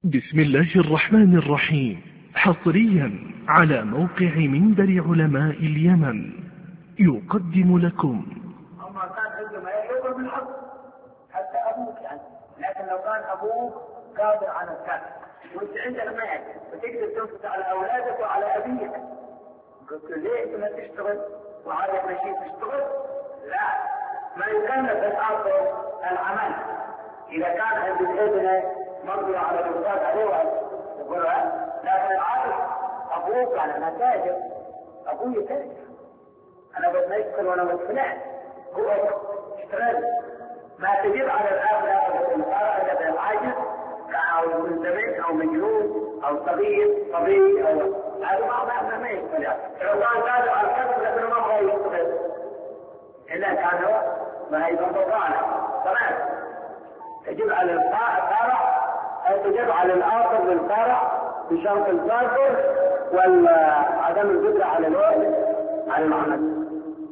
بسم الله الرحمن الرحيم. حصريا على موقع منبر علماء اليمن يقدم لكم. أما كان عندما يقول بالحق حتى أبوك يعني، لكن لو كان أبوك قادر على الكسب وأنت عندك مال وتقدر تنفق على أولادك وعلى أبيك، قلت له ليه أنت ما تشتغل وعلى مشي تشتغل؟ لا، ما يكلف الآخر العمل. إذا كان عند الابن مقدرة على الإنفاق عليه يقول له، لكن العاطف أبوك على أنا تاجر، أبوي تاجر، أنا بس ما يشتغل وأنا متفلح، هو اشتغل. ما تجب على الآب الإنفاق إذا العاجز أو منتبه أو مجنون أو صغير أو هذا ما يشتغل. لو كان قادر على الكسب لكنه ما هو يشتغل إلا كان هو ما يضبط عنه. تمام. تجب على الفارع أو تجب على الآخر بالفارع بشرط الفاكر وعدم القدرة على الوقت على العمل.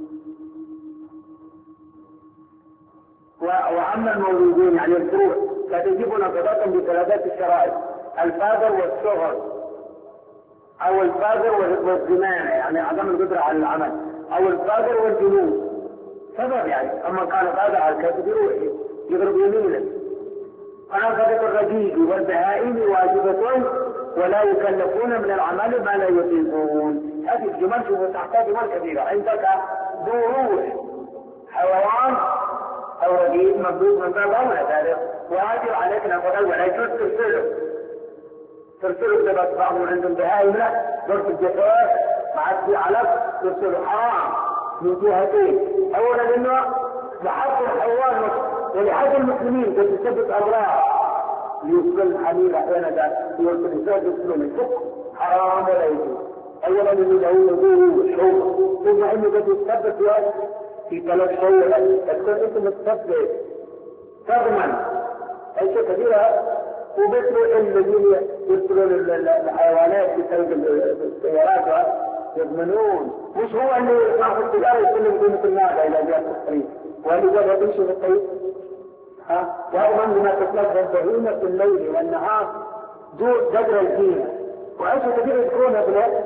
وأما المولودين يعني الفروع فتجب نقضتهم بثلاثة الشرائط: الفاذر والصغر أو الفاذر والزمانة يعني عدم القدرة على العمل، أو الفاذر والجنون سبب يعني. أما كان قادر على الكسب يروح يضرب يمينه. ونفقة الرقيق والبهائم واجبة ولا يكلفون من العمل ما لا يطيقون. هذه الجمل تحتاج جمل كبيرة. عندك ذو روح حيوان أو رقيق مبدوء من باب أولى ذلك واجب عليك نفقة ولا يجوز ترسله إذا بس بعض من عندهم بهائم لا ضرب الجفاف مع في علف ترسله حرام من جهتين. أولا لأنه لحق الحيوان ولحد المسلمين تثبت أضرار ليوصل الحميل أحيانا يوصل الإنسان يوصل من فوق حرام ولا يجوز. أولا إنه له نزول شوق ثم إنه قد يتثبت في 3 شهور تكون أنت متثبت تضمن أشياء كثيرة. ومثل الذين يرسلون الحيوانات في طريق السيارات يضمنون. مش هو اللي صاحب التجارة يسلم قيمة المادة إلى جهة الطريق واللي جاب يمشي في الطريق وأيضا بما تتلقى البهيمة في الليل والنهار دون قدر القيمة. وأشياء كثيرة تكون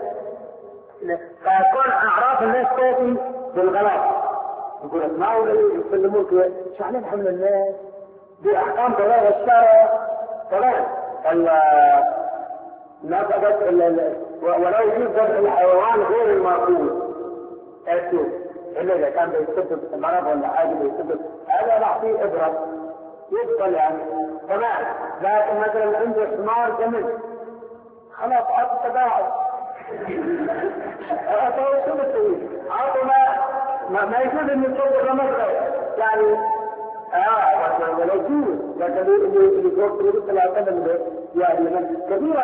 فيكون أعراف الناس تأتي بالغلط. يقول لك ما هو يسلموك شو عليه حمل الناس بأحكام ضرر الشارع طبعا نفقت ولا يجوز ذبح الحيوان غير المأكول أكيد إلا إذا كان بيسبب مرض ولا حاجة بيسبب هذا راح فيه إبرة يبطل يعني. تمام. لكن مثلا عنده حمار جمل خلاص عطوا تباعد عطوا شو بتسوي؟ عطوا ما يجوز إن يصور رمضة يعني ولا يجوز. لكن اللي يقول ثلاثة من يعني كثيرة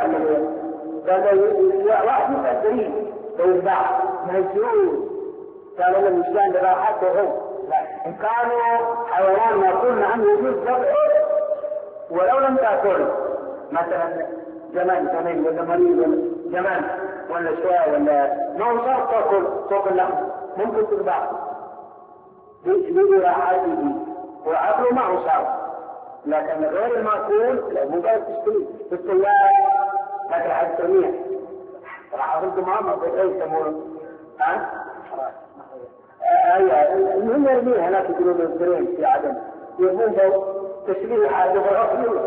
واحد يتأثرين ويتباع ما يجوز. كانوا الإسلام براحتهم. إن كانوا حيوان مأكول عنه يجوز ذبحه ولو لم تأكل مثلا جمل ولا مريض ولا جمل ولا شواء ولا ما صار تأكل فوق اللحم ممكن تذبحه براحته وعقله معه صار. لكن غير المأكول لا مجرد تشتري في السيارة لكن حد ترميها راح أقولكم عامة بإيه يسمونه المهم يرميها هناك يقولون الزرين في عدم يرمون تشبيه حاجة بالرسول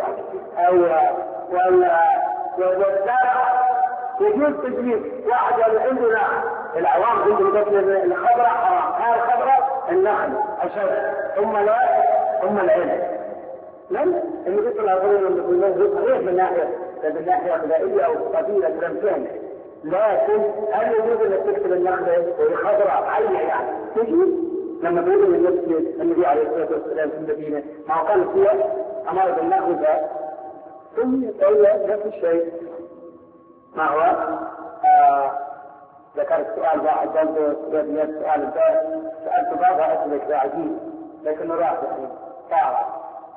والزارع يجوز تشبيه. واحد يعني عندنا العوام عندهم الخضراء حرام. هذه الخضراء النخل أشد ثم العلم لم يجب الأفضل صحيح من ناحية غذائية أو قبيلة لمسان. لكن هل يجوز أن تكتب النخلة وهي خضراء حية يعني تجوز؟ لما بيقولوا النبي عليه الصلاة والسلام في المدينة ما هو كان فيها أمر بالنخل ثم قال نفس الشيء. ما هو ذكرت سؤال واحد برضه سؤال سألت بعضها أسئلة عجيب لكنه راح يعني تعرف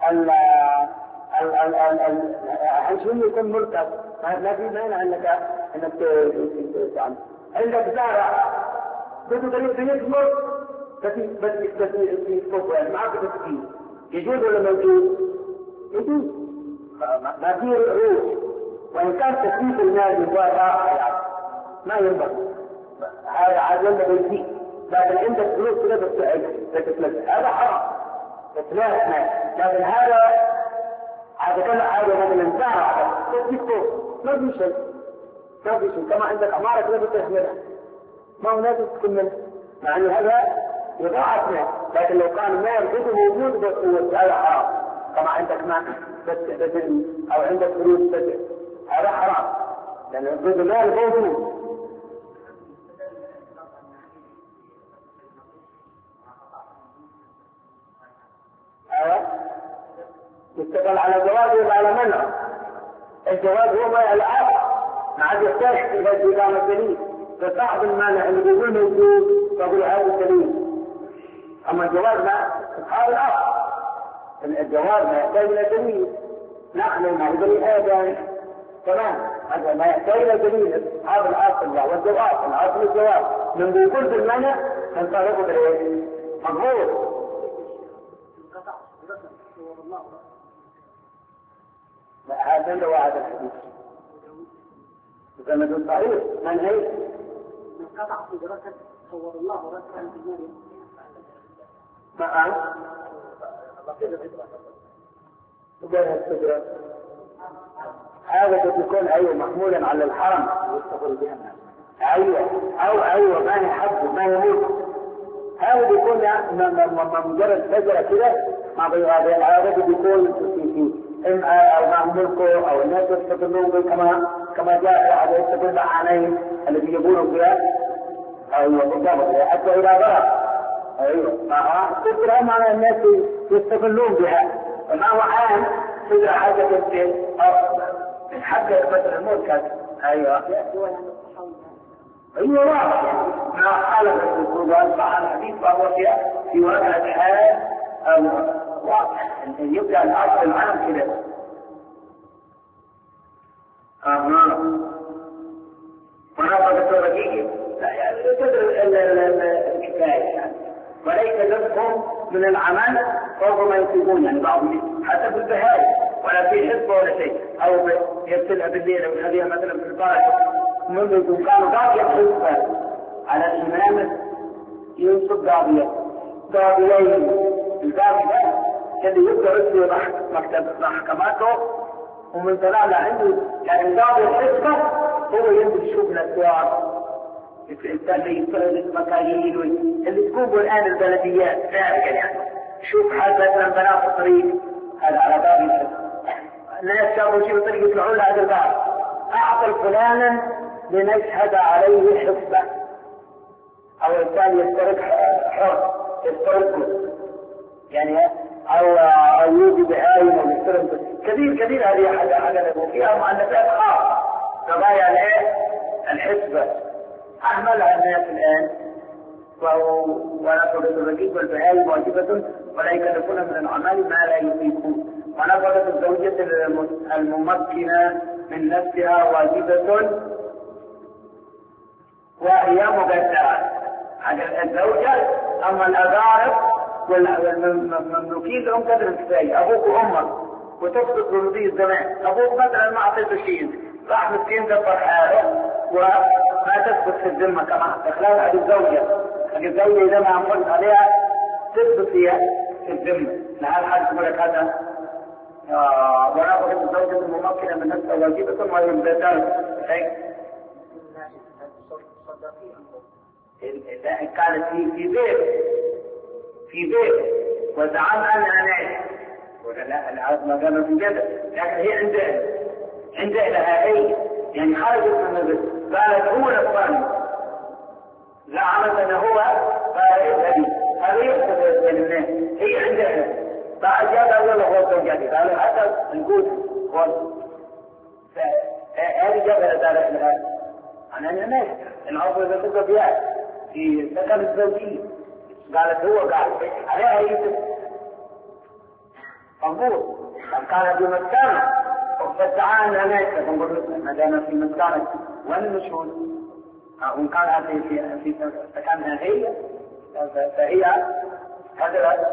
الحين يكون مرتب ما في مانع انك تعمل. عندك زارع بده يثمر بس يصفر معك تسكين يجوز ولا ما يجوز؟ يجوز. ما في روح وإن كان تكليف المال بضاعة ما ينبغي، هذا عادل بيزيد، لكن عندك فلوس كده بتتلف، هذا حرام تتلاف مال. لكن هذا كله حاجة مثلا زارع ما في شيء كما عندك عمارة كده بتحملها ما هو لازم تكمل، مع أن هذا يضاعف مال. لكن لو كان المال كده موجود بس هذا حرام، كما عندك مال بس أو عندك فلوس بس هذا حرام، لأن المال موجود. يستقل على جواز ولا على منع؟ الجواز هو ما العقل ما عاد يحتاج إلى استقام الدليل، فصاحب المانع اللي بيقول موجود فهو هذا الدليل. أما الجواز ما هذا الأصل، الجواز ما يحتاج إلى دليل، نحن مع بني آدم تمام، هذا ما يحتاج إلى دليل. هذا الأصل والجواز، الأصل الجواز من بيقول بالمنع فانطلقوا بالإيه؟ مضبوط. هذا اللي وعد الحديث زمن صحيح من هي من قطع في دراسة صور الله رسلا في المال معه هذا يكون أيوة محمولا على الحرم يستقر بها الناس، أيوة ما يحب ما يموت، هذا بيكون مجرد شجرة كده ما بيغادر، هذا بيكون في أو مع ملكه أو الناس يستقلون به كما جاء هذا يستقل بحانين الذي يقولون بها أيوة بالضبط حتى إلى ضرر. أيوة معها تذكر معنى الناس يستقلون بها، وما هو عام تدرى حاجة من حقق مثل الملك. أيوة واضح ما حالة القرآن صح الحديث فهو في ورقة حال واضح يبدأ الأصل العام كده. مناطق الرقيقة لا يعني الكفاية يعني، وليس لكم من العمل فوق ما ينتجون يعني بعضهم حسب البهائم ولا في حسبة ولا شيء، أو يبتلها بالليل أو يخليها مثلا في البارك منذ كانوا قاضية حسبة على الإمامة ينصب قاضيين القاضي ده اللي يبدأ يصير مكتب محكماته ومن طلعنا عنده يعني قاضي الحسبة هو ينزل يشوف الأسواق اللي يفرد المكاييل اللي تقوموا الآن البلديات ذلك يعني شوف حالة بنات الطريق هذا على باب الحسبة، الناس شافوا شيء بطريق يطلعون لهذا الباب أعطل فلانا لنشهد عليه حسبة، أو الإنسان يسترق حر يسترقه يعني أو يوجد بهايم ويسترق كثير هذه حاجة وفيها مؤلفات خاصة قضايا الحسبة أهملها الناس الآن، ونفقة الرقيق والبهايم واجبة ولا يكلفون من الأعمال ما لا يطيقون، ونفقة الزوجة الممكنة من نفسها واجبة وهي مقدرة على الزوجة. أما الأقارب والمملوكين لهم قدر كفاية، أبوك وأمك وتفقد بمضي الزمان، أبوك مثلا ما أعطيته شيء راح مسكين دبر حاله وما تثبت في الذمة كما إخلال هذه الزوجة إذا ما أنفقت عليها تثبت فيها في الذمة لهذا الحاج يقول لك هذا ونفقة الزوجة الممكنة من نفسها واجبة وهي مقدرة. إذا كانت في بيت وزعم أنها نعيش ولا لا العرض ما قامت في جدة، لكن هي عندها لها هي يعني خرجت من البيت قالت هو الثاني زعمت أنه هو قال هذا يحدث بين الناس هي عندها بعد جاء ولا هو زوجاتي قالوا حتى نقول هو هذه جابها ذلك لها أنا ناس العرض إذا تبقى فيها في سكن الزوجية قالت هو قال عليها يتم أنظر كان في مسكانه فاستعان هناك فنقول ما دام في مسكانه وين المشهور وإن كان في سكنها هي فهي هذا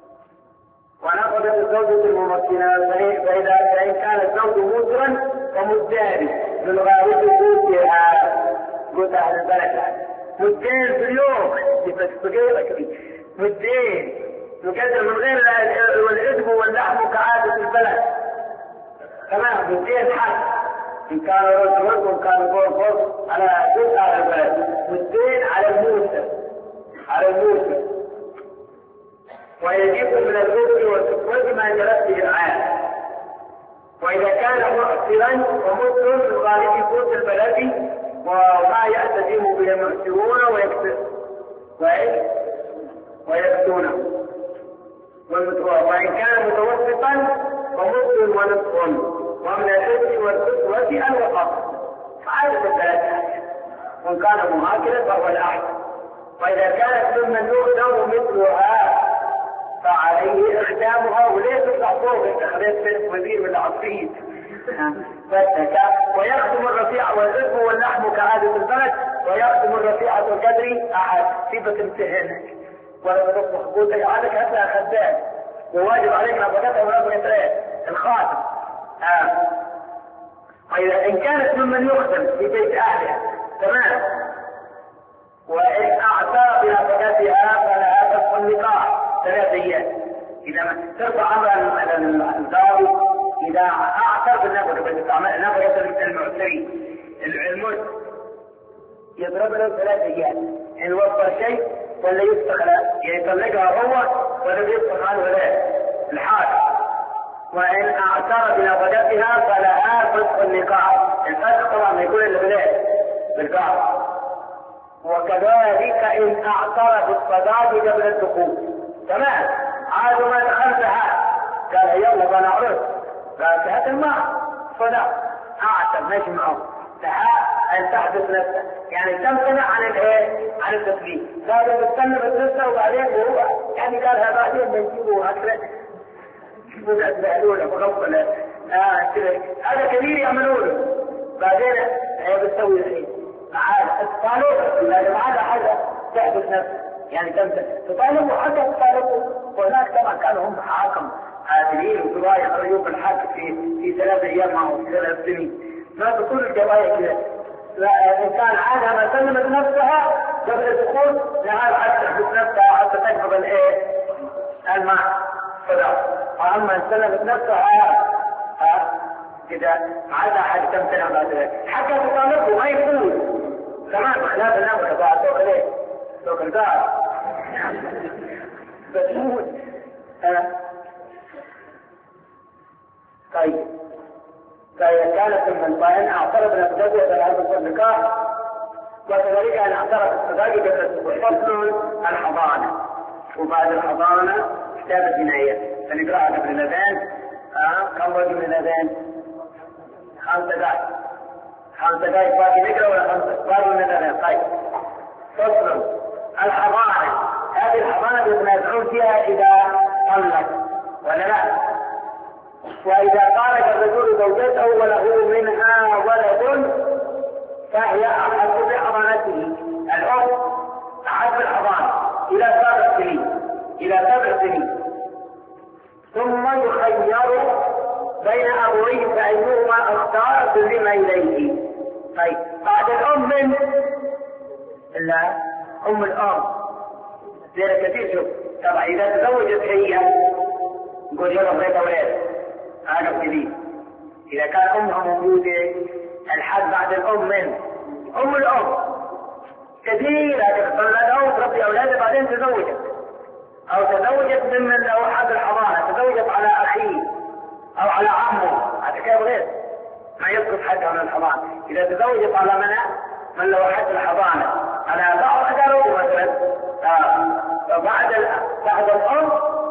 ونأخذ الزوجة الممكنة فإن كان الزوج موسرا الداري من غاية وجودها قلت أهل البلد مدين في اليوم مدين يقدر من غير العذب واللحم كعادة البلد تمام مدين حق إن كان رجل وإن كان فوق على جزء أهل البلد مدين على الموسى ويجب من الرزق والسكوت ما جرت به العالم. وإذا كان مؤثرا ومسلم في غالب قوت البلد وما يلتزم به المؤثرون ويكتونه وإن كان متوسطا ومسلم ونصف ومن الرزق والسكوت الوسط فعادة الثلاثة. وإن كان مهاجرا فهو الأحسن. وإذا كانت ممن يؤثر مثلها فعليه إخدامها وليس الأعصاب اتخذت في وزير ولا عصير ويخدم الرفيع والعذب واللحم كعادة البلد ويخدم الرفيع القدري أحد سيبة امتهانك ولا تطبخ قوتك عادك حتى خدام وواجب عليك نبغتها ونبغة الخاتم. وإذا إن كانت ممن يخدم في بيت أهلها تمام وإن أعترف بنفقتها فلا تدخل النقاح 3 أيام. إذا ترفع أمر الضابط إذا أعترف بالنفقة المعترين الملك يضرب له 3 أيام إن وفر شيء ولا يستخدم يطلقها هو ولا يستخدم عنه الحاكم. وإن أعترف بنفقتها فلا تدخل النقاح. الفتح طبعا يكون اللي بالقاع. وكذلك إن أعترف الصداق قبل الدخول تمام عاد ما دخلتها قال يلا بنعرف قالت هذا الماء صداق أعترف ماشي معه لها أن تحدث نفسها يعني تمتنع عن التسليم. قال بتسلم نفسها وبعدين وهو يعني قالها بعدين بنجيبه هكذا بيعملونه بغفله هذا كبير يعملونه بعدين بتسوي الحين معاه الطالب لازم هذا حاجه تحدث نفسه يعني تطالبوا حتى تطالبوا. وهناك طبعا كانوا هم حاكم عادلين وقضايا يخرجون بالحق في 3 أيام معه في 3 سنين ما تقول القضايا كذا. إن كان عادها ما سلمت نفسها قبل الدخول لها حتى تحدث نفسها حتى تقبل الماء صدق. وأما ان سلمت نفسها كذا عادها حاجه تمتنع بعد ذلك حتى تطالبه ما يقول كمان بخلاف النفقه بعد سوق الدار بتموت. طيب فإذا كانت من طائن اعترف نفسه فلا النكاح. وكذلك ان اعترف الصداقه فصل الحضانه وبعد الحضانه كتاب الجنايه فنقراها قبل الاذان. كم وقت من الاذان؟ 5 دقائق. 5 دقائق باقي نقرا ولا 5 باقي من الاذان. طيب فصل الحضانه. هذه الحضانه يتنازعون فيها اذا طلق ولا لا. واذا طالق الرجل زوجته وله منها ولد فهي احق بحضانته. الام احق بالحضانه الى 7 سنين الى 7 سنين ثم يخير بين أبويه فأيهما اختار سلم إليه. طيب بعد الأم من لا أم الأم زي كثير شوف طبعا إذا تزوجت هي نقول يلا بغيت أولاد هذا كثير. إذا كان أمها موجودة الحد بعد الأم من أم الأم كثير هتختار أو تربي أولادها بعدين تزوجت أو تزوجت ممن له حد الحضانة تزوجت على أخيه أو على عمه هذا كيف غير ما يسقط حد عن الحضانة. إذا تزوجت على من له حد الحضانة على بعض أجره مثلا بعد الأم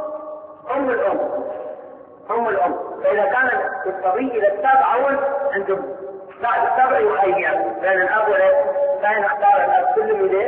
أم الأم. فإذا كانت الصبي إلى 7 أنتم بعد 7 يخير بين الأب والأم فإن اختار الأب كل مدير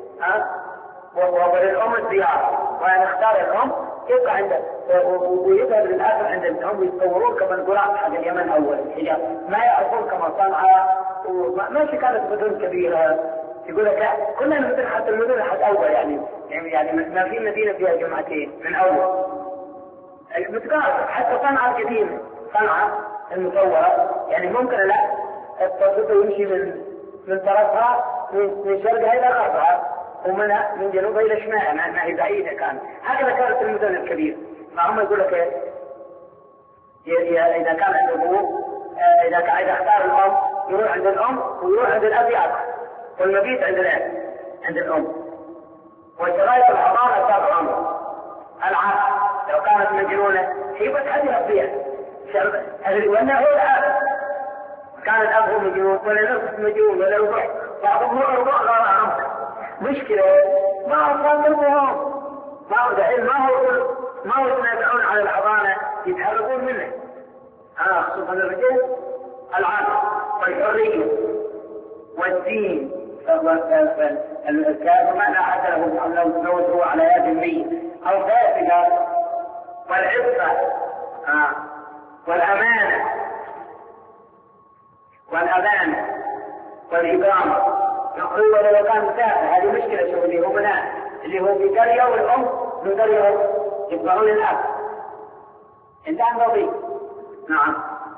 وللأم الزيارة وأن اختار الأم يبقى عنده ويذهب للآخر عند هم يتصورون كما القرآن حق اليمن أول الحجاب ما يعرفون كما صنعاء ماشي كانت مدن كبيرة يقول لك كلنا مثل حتى المدن حتى أول يعني ما في مدينة فيها جمعتين من أول متقارب حتى صنعاء القديمة صنعاء المصورة يعني ممكن لا الطرف يمشي من طرفها من شرقها إلى غربها من جنوبها إلى شمالها، ما هي بعيدة كانت. هكذا كانت المدن الكبير. فهم يقول لك إذا كان عنده أبوه إذا اختار الأم يروح عند الأم ويروح عند الأب يأكل، والمبيت عند الأم. وشرايط الحضارة صار الأمر العاب. لو كانت مجنونة هي بتحدث فيها وأنه هو الأب كان الأب هو مجنون ولا نفس مجنون ولا ربع بعضهم هو ربع غير عمك. مشكلة ما أصابهم ما هو دحين ما هو يتنازعون على الحضانة يتهربون منه. خصوصا الرجال العقل والحرية والدين. الكافر ما أحد له زوجه على يد الميت أو فاسقة، والعفة والأمانة والأذان والإكرام. يقول لو كان مسافر هذه مشكلة. شو اللي هو بنات اللي هو في قرية والأم من قرية يكبرون الأب إنسان رضي. نعم.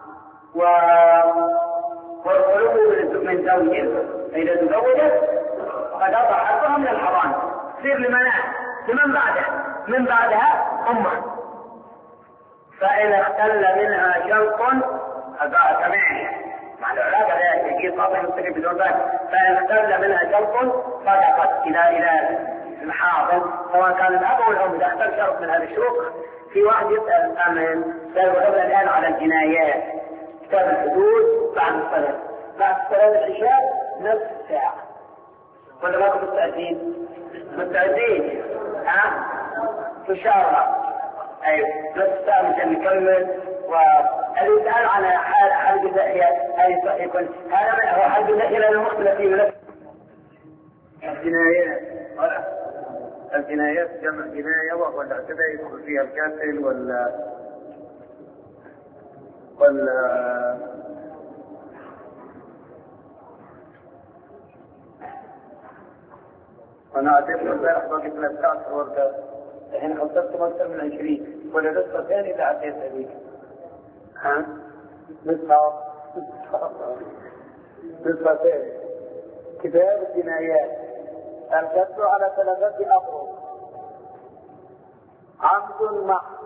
والخلو من زوجه فإذا تزوجت قد أضع حقها من الحضانة تصير لمن بعدها أمها. فإن اختل منها شرط أضاع كمان مع العلاقة لا يجيب فاطمة مستقيم بدون ذلك. فإن اختل منها شرط صدقت إلى الحاضر سواء كان الأب أو الأم. إذا اختل شرط من هذه الشروط في واحد يسأل سيقول الآن على الجنايات كتاب الحدود بعد الصلاة العشاء نصف ساعة ولا ما كنتم مستعدين؟ إن شاء الله. أيوة نصف ساعة مشان نكمل. والإسئال على حلق اللحية أي يكون هذا هو حلق اللحية لأنه مختلف فيه من الجنايات جمع جناية وهو الاعتداء يدخل فيها القاتل أنا أعتقد البارح باقي 13 ورقة الحين خلصتهم أكثر من 20 ولا نسخة ثانية إذا عديت هذيك. نسخة ثانية كتاب الجنايات. القتل على 3 أفراد: عمد محض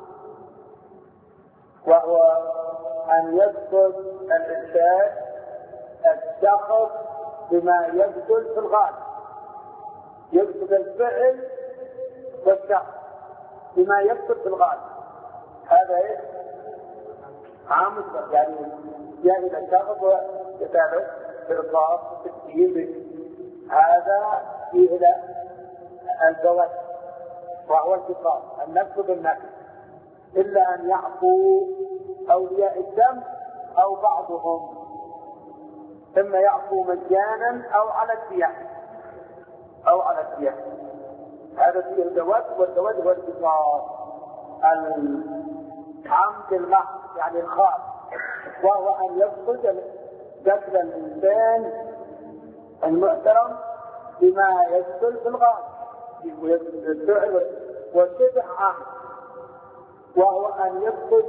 وهو أن يقتل الإنسان الشخص بما يقتل في الغالب، يقتل الفعل والشخص بما يقتل في الغالب. هذا عمد يعني إلى الشخص ويتابع بالرصاص بالتكتيب. هذا فيه الزواج وهو القصاص النفس بالنفس، إلا أن يعفو أولياء الدم أو بعضهم، ثم يعفو مجانا أو على الدية. هذا فيه الزواج، والزواج هو القصاص. العمد المحض يعني الخاص وهو أن يقصد قتل الإنسان المحترم بما يقتل في الغالب والشبه عمد، وهو أن يقصد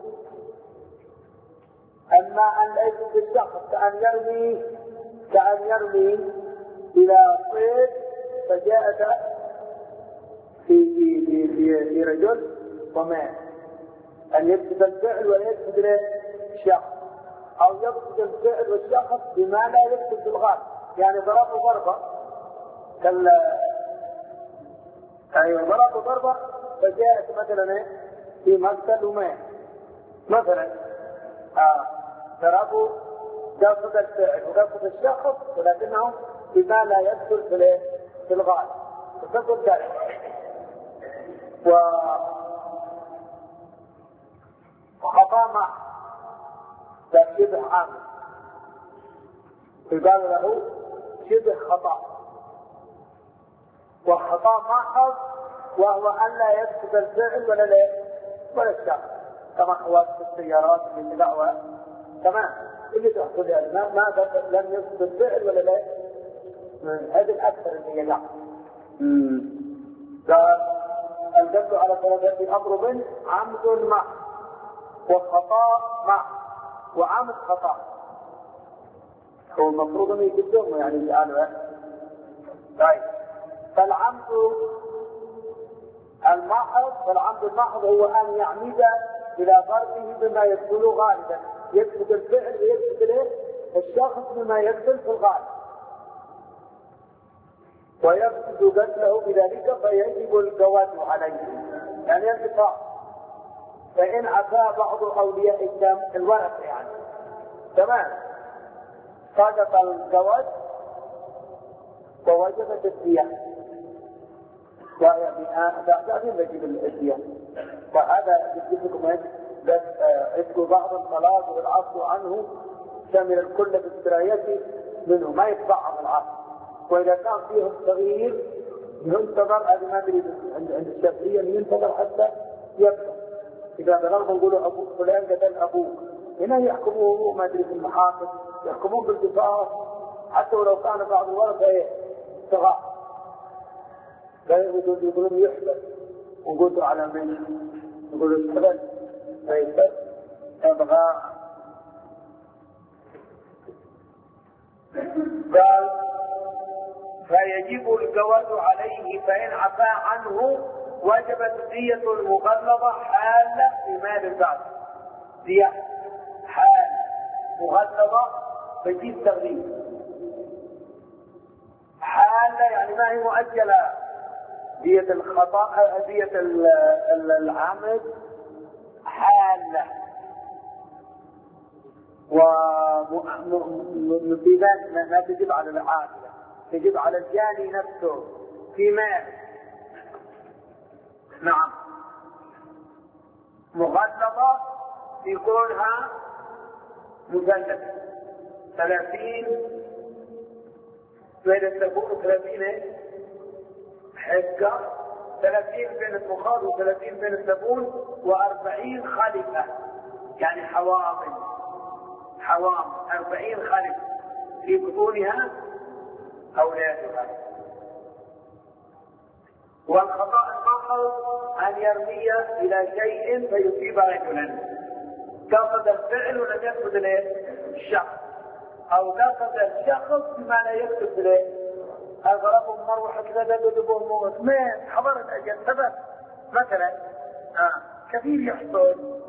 أما أن يقصد الشخص كأن يرمي إلى صيد فجاءت في رجل ومات. أن يقصد الفعل ويقصد الشخص، أو يقصد الفعل والشخص بما لا يقصد في الغالب. يعني ضربوا ضربة فجاءت مثلا في مقتل ومات مثلا. ضربوا قصد الفعل وقصد الشخص ولكنه بما لا يدخل في الغالب فتقول ذلك. وخطأ مع شبه عامل يقال له شبه خطأ. والخطأ محض وهو أن لا يقصد الفعل ولا الشخص، كما حوادث السيارات اللي دعوة تمام اللي تحصل يعني ما لم يقصد الفعل ولا لا. هذه الأكثر اللي يقع. فالجد على 3 أضرب: عمد محض، والخطأ محض، وعمد خطأ. هو المفروض انه يقدمه يعني الآن. طيب فالعمد المحض هو ان يعمد الى ضربه بما يدخل غالبا، يقصد الفعل ويقصد الشخص بما يدخل في الغالب، ويقصد قتله بذلك فيجب الجواز عليه، يعني انتفاع. فان عفا بعض اولياء الدم الورثه يعني تمام سقط الجواز ووجبت الدية، بعدين بجيب الدية. وهذا يجب لكم بس اذكر بعض الطلاق والعفو عنه شامل الكل بالسراية منه، ما يتبعض العفو. واذا كان فيهم صغير ينتظر، هذا ما ادري عند الشافعية ينتظر حتى يبقى. اذا بلغنا نقولوا ابوك فلان قتل ابوك، هنا يحكموه ما ادري في المحاكم يحكمون بالقصاص حتى ولو كان بعض الورثة صغار، لا يقولون يحبس وقلتوا على من يقولوا الحبس فيحبس ابغى. قال فيجب الجواز عليه فإن عفا عنه وجبت دية المغلظة حالة في مال البعض. دية حال مغلظة بجيب تغليظ، حالة يعني ما هي مؤجلة. دية الخطأ دية العمد حالة، ومصيبات ما تجب على العاقلة، تجب على الجاني نفسه في مال. نعم مغلظة في كونها مثلث 30 بين التبون و30 حقة، 30 بين المخاض و30 بين التبون و40 خلفة يعني حوامل 40 خلف في بطونها أولادها. والخطأ المحض أن يرمي إلى شيء فيصيب رجلا، قصد الفعل ولم يقصد الشخص، أو قصد الشخص بما لا يقصد أضربهم مروحة كذا دبهم موت ما حضر الأجل سبب مثلا كثير يحصل.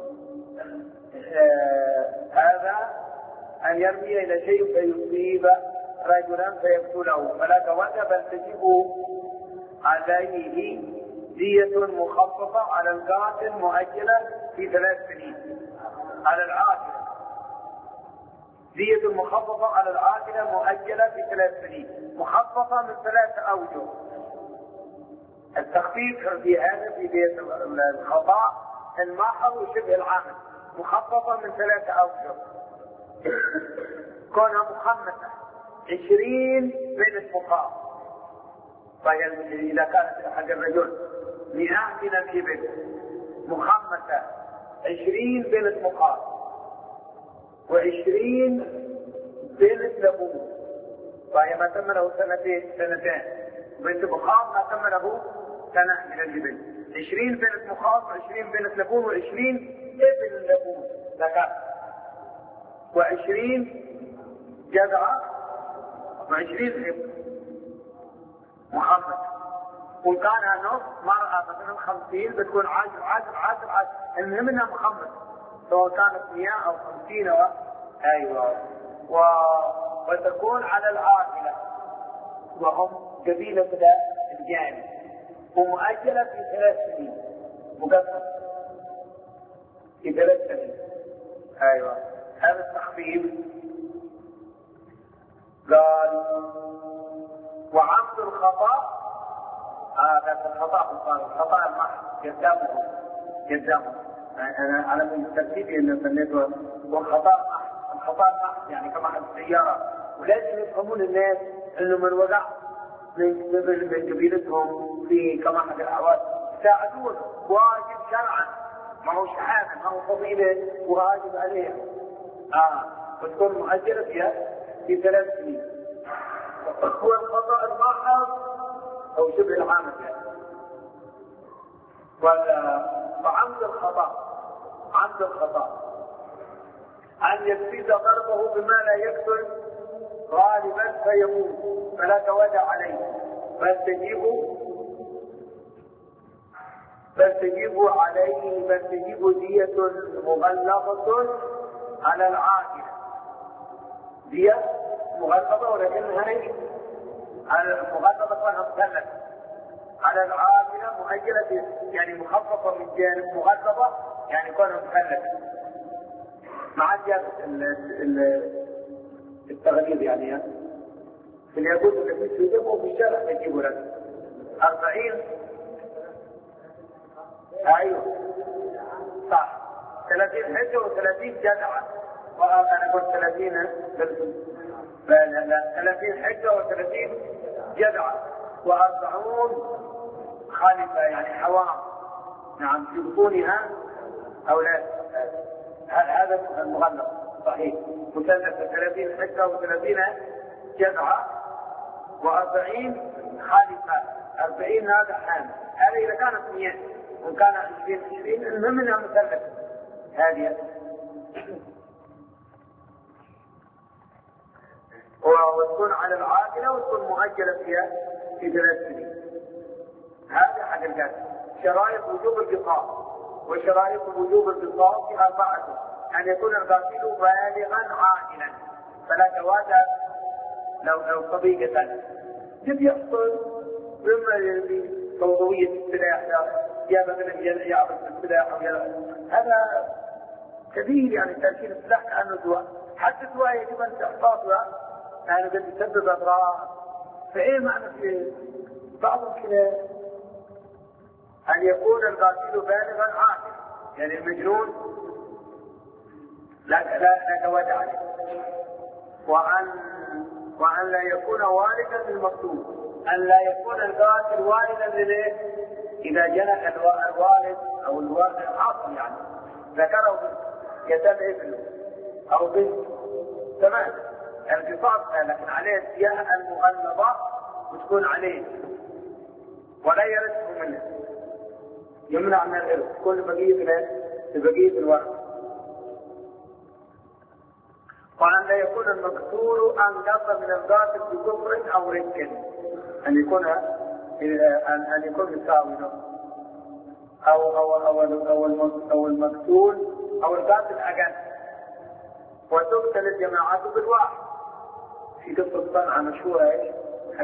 هذا أن يرمي إلى شيء فيصيب رجلا فيقتله فلا جواز، بل تجب عليه دية مخففة على القاتل مؤجلة في 3 سنين، على العاقل دية مخففة على العاقلة مؤجلة في 3 سنين، مخففة من 3 أوجه. التخفيف في هذا في دية الخطأ الماحظ وشبه العامل مخففة من 3 أوجه. كونها مخمسة 20 بنت مخاض، فإذا كانت حق الرجل 100 من الإبل مخمسة 20 بنت مخاض و20 بنت لبون، فهي ما تم له سنتين بنت مخاض ما تم له سنة من الإبل، 20 بنت مخاض و20 بنت لبون و20 ابن لبون ذكر و20 جذعة و20 ابن محمد. وكان نص مرأة مثلا 50 بتكون 10 المهم انها محمد، سواء كانت 100 أو 50 ايوه وتكون على العاقلة وهم قبيلة الجاني، ومؤجلة في 3 سنين مقدم في 3 سنين. ايوه هذا التخفيف. قال وعمد الخطأ هذا الخطأ الخطأ المحض يلزمه انا على ترتيبي اللي سميته والخطأ المحض يعني كما السيارة، ولازم يفهمون الناس انه من وقع من قبيلتهم في كما حد الأعواد يساعدون، واجب شرعا ما هو شهادة ما هو فضيلة واجب عليها وتكون مؤجلة فيها في 3 سنين. هو الخطأ المحض أو شبه العامة يعني. وعمد الخطأ أن يفسد ضربه بما لا يقتل غالبا فيموت فلا تودع عليه فاستجيبوا دية مغلظة على العاقلة. دية مغلظة ولكنها على المغلظة كونها مثلثة، على العاقلة مؤجلة يعني مخففة من جانب، مغلظة يعني كونها مثلثة مع زيادة التغليظ يعني في الياقوت اللي في السوداء وفي الشارع تجيبوا لك 40. ايوه صح، 30 حجة و30 جدعة. وانا قلت 30 لا 30 حجة و30 جدعة و40 خالفة يعني حوام. نعم في بطونها أولاد. هذا المغلق صحيح، مثلث 30 حجة و30 جدعة و40 خالفة. 40 هذا حامل، هذا إذا كانت 100 وكان 20 المهم انها مثلث هذه. وتكون على العاقلة وتكون مؤجلة فيها في 3 سنين. هذا حق القتل. شرائط وجوب القصاص، وشرائط وجوب القصاص 4: أن يكون القاتل بالغا عاقلا فلا تواتى لو صبي قتل. قد يحصل مما بفوضوية السلاح، يا مثلا يعرف السلاح هذا كبير يعني تأثير السلاح كأنه دواء، حتى دواء يجب أن تحفظها يعني قد يسبب أضرار. فإيه معنى في بعضهم كذا أن يكون القاتل بالغا عاقلا، يعني المجنون لا تودع عليه، وأن لا يكون والدا للمقتول، أن لا يكون القاتل والدا لليه إذا جنى الوالد أو الوالد العاصم يعني ذكره يتبع ابنه أو بنت تمام القصاص، لكن عليه السياحة المغلظة وتكون عليه ولا يرثه منه، يمنع من الإرث، كل بقية الورث. وأن لا يكون المقتول أنقص من القاتل بكفر أو رك، أن يكون مساوي أو المقتول أو القاتل أقل. وتقتل الجماعات بالواحد. في قصة صنعاء مشهورة ايش؟ حق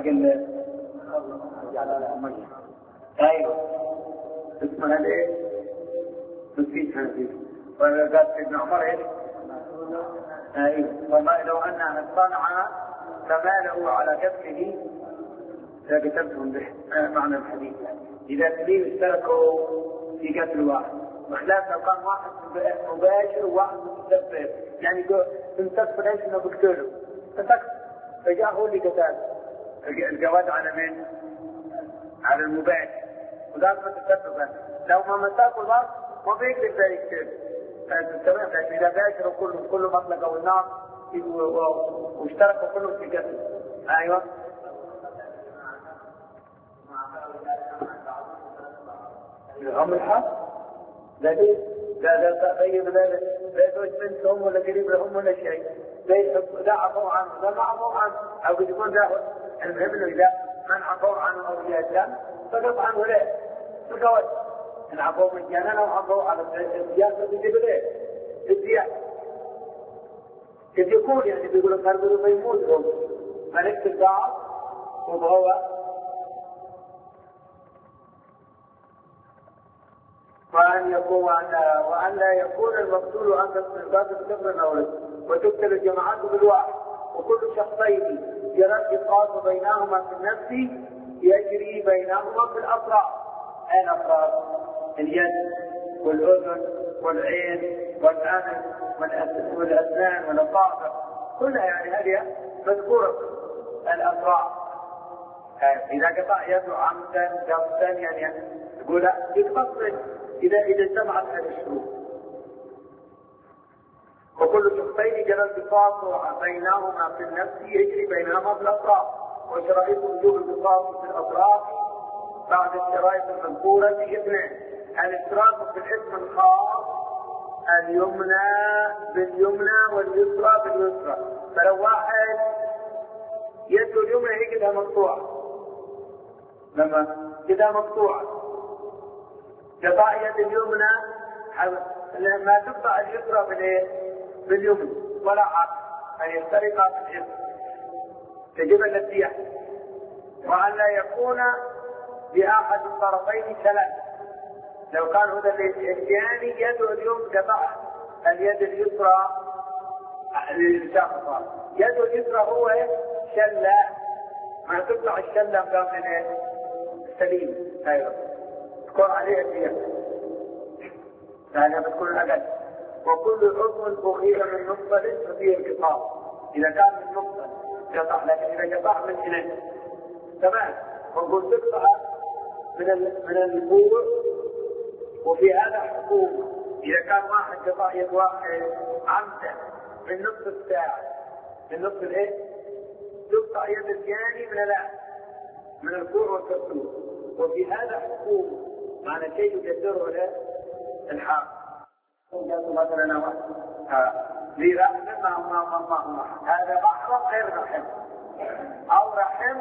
ايوه اسمها ايه؟ نسيت هذه. وقال سيدنا عمر ايش؟ ايوه والله لو انها صنعاء فماله على قتله لقتلتهم به. معنى الحديث اذا اثنين اشتركوا في قتل واحد، بخلاف لو كان واحد مباشر وواحد متسبب، يعني تنتصف ليش انه بقتله فجاء هو اللي قتل. الجواز على مين؟ على المباشر، وذلك متسبب. لو ما مساك الوقت ما بيقدر يقتل. تمام، لكن اذا باشروا كله مطلقوا النار واشتركوا كلهم في قتل. ايوه هم الحق لا طيب لا يزوج بنتهم ولا قريب لهم ولا شيء، لا عفوا عنه لا ما عفوا عنه، او قد يكون ذا المهم انه اذا من عفوا عنه اولياء الله فقط عنه ليه؟ الجواز ان عفوا مجانا او عفوا على السياسه بيجيب ليه؟ الزياده. قد يكون يعني بيقول القرض بيموت هو ملك الدعاء وهو وأن لا يكون المقتول أنقص من القاتل كفرا أو ردا. وتقتل الجماعات بالواحد، وكل شخصين يرى القصاص بينهما في النفس يجري بينهما في الأطراف. أين الأطراف؟ اليد والأذن والعين والأنف والأسنان والأصابع كلها، يعني هذه مذكورة الأطراف. إذا قطع يده عمدا قصدا يعني يقول يتفصل إذا اجتمعت هذه الشروط. وكل شخصين جرى القصاص بينهما في النفس يجري بينهما في الأطراف. وشرائط وجوب القصاص في الأطراف بعد الشرائط المذكورة في اثنين: الاشتراك في الاسم الخاص اليمنى باليمنى واليسرى باليسرى. فلو واحد يده اليمنى هي كده مقطوعة، لما كده مقطوعة قطع يد اليمنى ما تقطع اليسرى باليمنى ولا عكس، أن يفترقا في الجسم تجب النسيح، وأن لا يكون بأحد الطرفين ثلاث. لو كان هذا الثاني يده اليمنى قطع اليد اليسرى للشخص، يده اليسرى هو شلة، ما تقطع الشلة مقام من السليم، أيوه تكون عليها اليد، يعني بتكون أقل. وكل عضو أخير من نصف فيه انقطاع، إذا كان من نصف قطع، لكن إذا قطع من هنا تمام. ونقول تقطع من الفوق، وفي هذا حكومة إذا كان واحد قطع يد واحد عمدا من نصف الساعة، من نصف تقطع يد الثاني من الكوع والكسور، وفي هذا حكومة معنى شيء يقدره له الحق. مثلا ذي رحم ما هذا محرم غير رحم، أو رحم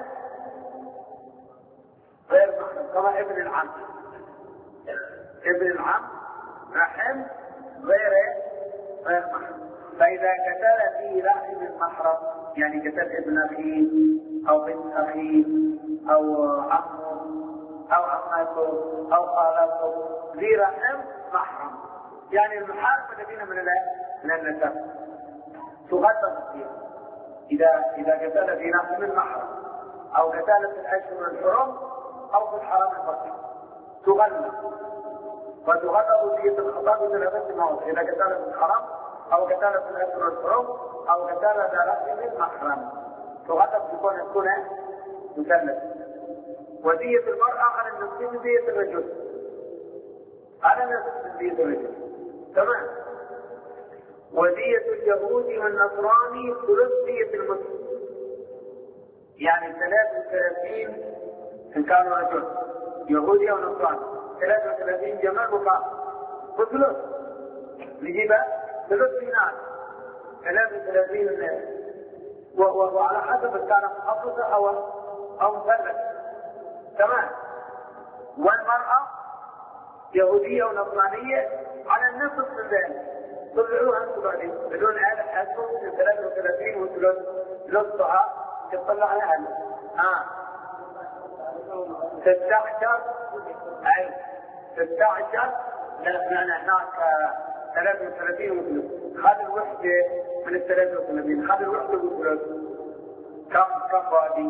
غير محرم، كما ابن العم. ابن العم رحم غير محرم. فإذا قتل في رحم المحرم، يعني قتل ابن أخيه أو بنت أخيه أو عمه أو عمته أو خالته، ذي رحم محرم، يعني المحارم الذين من النسب تغلظ فيها. إذا قتل في رحم المحرم أو قتل في الأشهر الحرم أو في الحرام البطيء تغلظ، وتغلظ فيه الخطاب إلى ثلاث مواضع: إذا قتل في الحرام أو قتل في الأشهر الحرم أو قتل ذا رحم المحرم تغلظ تكون مثلث. ودية المرأة على النصف من دية الرجل، على نصف من دية الرجل تمام. ودية اليهودي والنصراني ثلث دية المسلم، يعني 33 إن كانوا رجل يهودي أو نصراني، 33 جمال وثلث نجيبها ثلث دينار 33، وعلى حسب إن كان محافظة أو مثلث تمام. والمرأة يهودية ونصرانية على النصف من ذلك، طلعوها انتم بعدين بدون هذا حسب 33 وثلث نصها تطلع على هذا 16 أي 16 لأن هناك 33 وثلث، هذه الوحدة من 33 هذه الوحدة وثلث كم هذه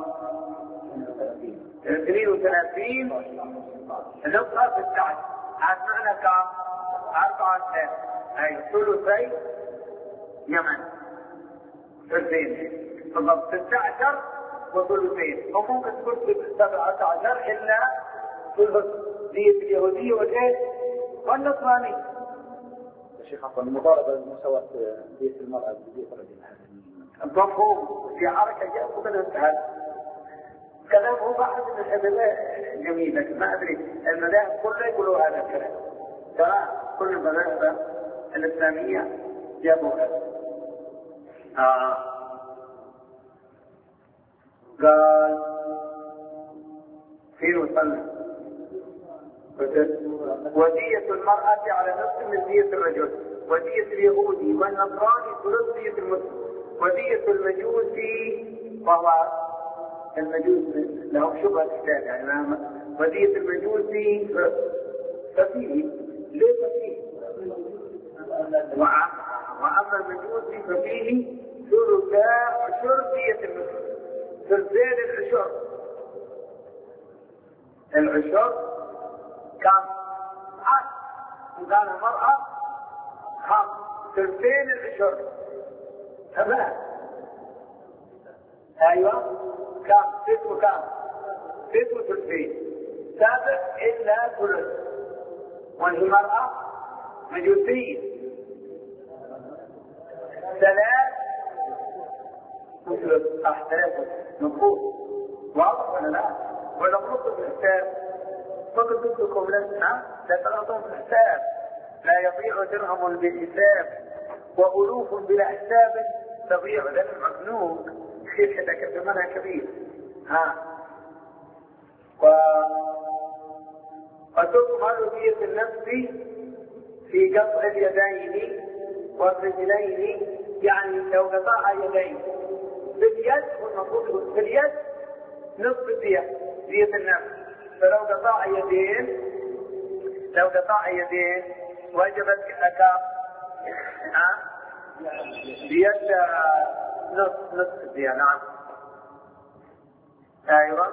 32 نصها 16 هذا معنى كم 4 أي ثلثي يمن ثلثين بالضبط 16 وثلثين، وممكن تكون 17 إلا ثلث دية اليهودية والنصراني. شيخ عفوا المضاربة المساواة دية المرأة بدية الرجل مفهوم في حركة جاء قبل انتهى كلامه بعض من الأدلة جميلة، لكن ما أدري المذاهب كلها يقولوا هذا الكلام، ترى كل المذاهب الإسلامية جابوا هذا. قال في وصلنا ودية المرأة على نصف من دية الرجل، ودية اليهودي والنصراني ثلث دية المسلم، ودية المجوسي وهو المجوس لهم شبهة الإسلام يعني ودية المجوسي ففيه ليه ففيه وأما المجوسي ففيه ثلثا عشر دية المسلم، ثلثين العشر كان وكان المرأة خمس ثلثين العشر تمام. ايوه كم ست وثلثين سابع الا ثلث، وهي المرأة مجوسية 3 وثلث 3 مفروض واضح ولا لا؟ ولا غلطوا في الحساب؟ فقد قلت لكم لا تغلطون في الحساب، لا يضيع درهم بالحساب وألوف بلا حساب تضيع لك المملوك. تخيل حتى كثمنها كبير. وتكمل دية النفس في قطع اليدين والرجلين، يعني لو قطع يدين باليد، والمفروض باليد نصف دية النفس، فلو قطع يدين وجبت الزكاة بيد نصف الدية. نعم. ايوه.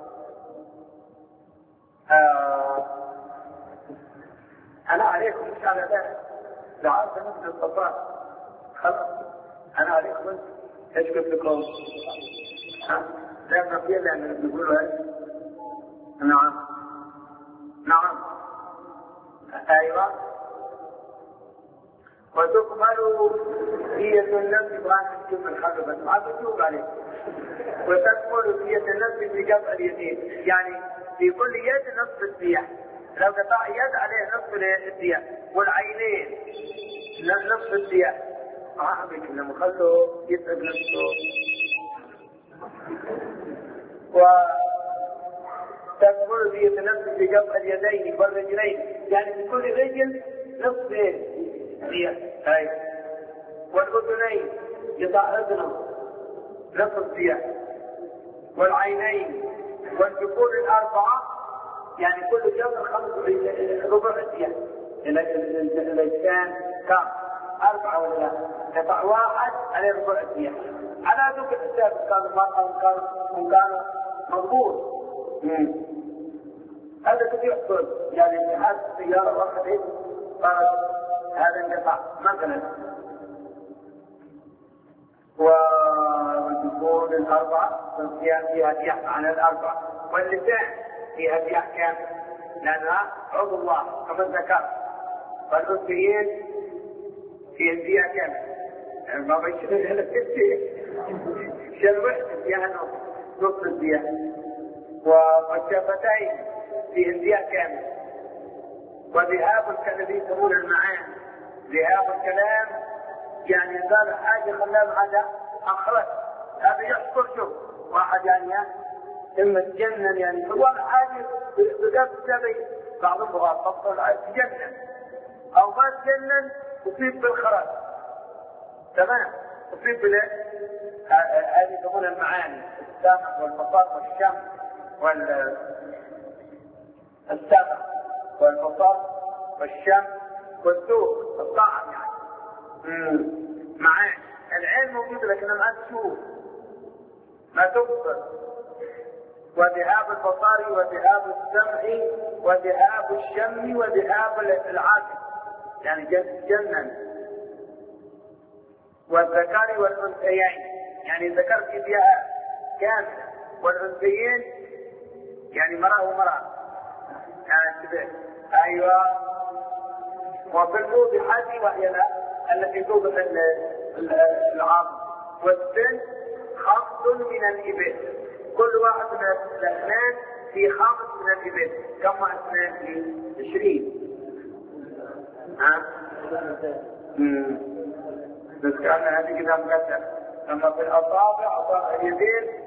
انا عليكم ان شاء الله ذلك لو عرفت مثل الصفات خلاص انا عليكم انت ايش قلت لكم؟ لما في لان يقولوا نعم نعم. ايوه. وتكمل دية النفس وأنا تشوف الحل بس ما بتشوف عليه. وتكمل دية النفس في قطع اليدين، يعني في كل يد نصف الدية، لو قطع يد عليه نصف الدية، والعينين نصف الدية. أحبك لما خلوا يتعب نفسه. وتكمل دية النفس في قطع اليدين والرجلين، يعني في كل رجل نصف دية. والأذنين يضع أذنه نصف دية، والعينين والجفون الأربعة، يعني كل جبر 5 ربع دية. الإنسان كم 4 ولا لا؟ قطع واحد عليه ربع دية. على ذوك الحساب كان المرأة وكان مضبوط. هذا كيف يحصل؟ يعني في حال سيارة واحدة هذا انقطع مثلا، والجفون الأربعة فيها دية على الأربعة، واللسان فيها دية كامل لأنها عضو الله كما ذكر، والأنثيين فيها دية كامل. يعني ما بيشتغل هلا شلوحت فيها نصف الدية. والشفتين فيها دية كامل. وذهاب الذي يسمون المعاني، ذهاب الكلام يعني قال حاجة خلاه هذا أخرج، هذا يحصل. شوف واحد يعني إما تجنن، يعني هو حاجة بقى السبي بعضهم بغاطة تجنن، أو ما تجنن تصيب بالخرج. تمام. تصيب هذه يسمون المعاني، السمع والبصر والشم السمع والبصر والشم والذوق الطعم، يعني معاني. العين موجودة لكنها ما تشوف ما تبصر. وذهاب البصر وذهاب السمع وذهاب الشم وذهاب العقل، يعني جنن. والذكر والأنثيين، يعني الذكر في فيها كاملة، والأنثيين يعني مرأة ومرأة، يعني شبه. أيوة. وفي الموضحات وهي التي توضح العظم والسن 5 من الإبل، كل واحد من الاثنين في 5 من الإبل. كم 2 في 20؟ بس كان هذه كده مقدر. لما في الأصابع اليدين